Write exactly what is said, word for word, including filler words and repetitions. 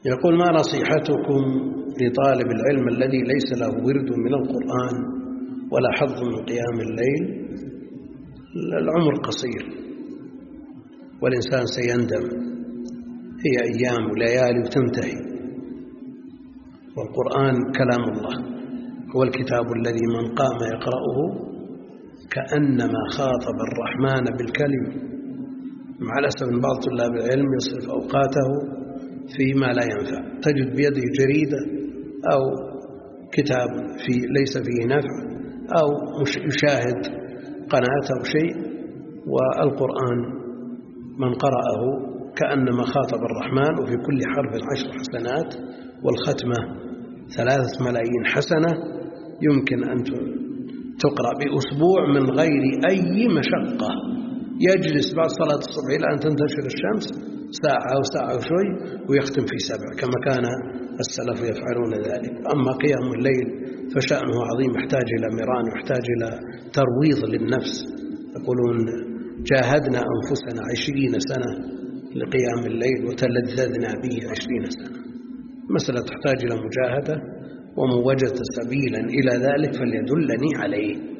يقول: ما نصيحتكم لطالب العلم الذي ليس له ورد من القرآن ولا حظ من قيام الليل؟ العمر قصير والإنسان سيندم، هي أيام وليالي وتنتهي، والقرآن كلام الله هو الكتاب الذي من قام يقرأه كأنما خاطب الرحمن بالكلمة. مع الأسف من بعض طلاب العلم يصرف أوقاته فيما لا ينفع، تجد بيده جريدة أو كتاب في ليس فيه نفع، أو يشاهد قناة أو شيء، والقرآن من قرأه كأنما خاطب الرحمن، وفي كل حرف عشر حسنات، والختمة ثلاثة ملايين حسنة، يمكن أن تقرأ بأسبوع من غير أي مشقة. يجلس بعد صلاة الصبح إلى أن تنتشر الشمس ساعة أو ساعة وشوي ويختم في سبع، كما كان السلف يفعلون ذلك. أما قيام الليل فشأنه عظيم، يحتاج إلى مران، يحتاج إلى ترويض للنفس. يقولون: جاهدنا أنفسنا عشرين سنة لقيام الليل وتلذذنا به عشرين سنة. مسألة تحتاج إلى مجاهدة، ومن وجد سبيلا إلى ذلك فليدلني عليه.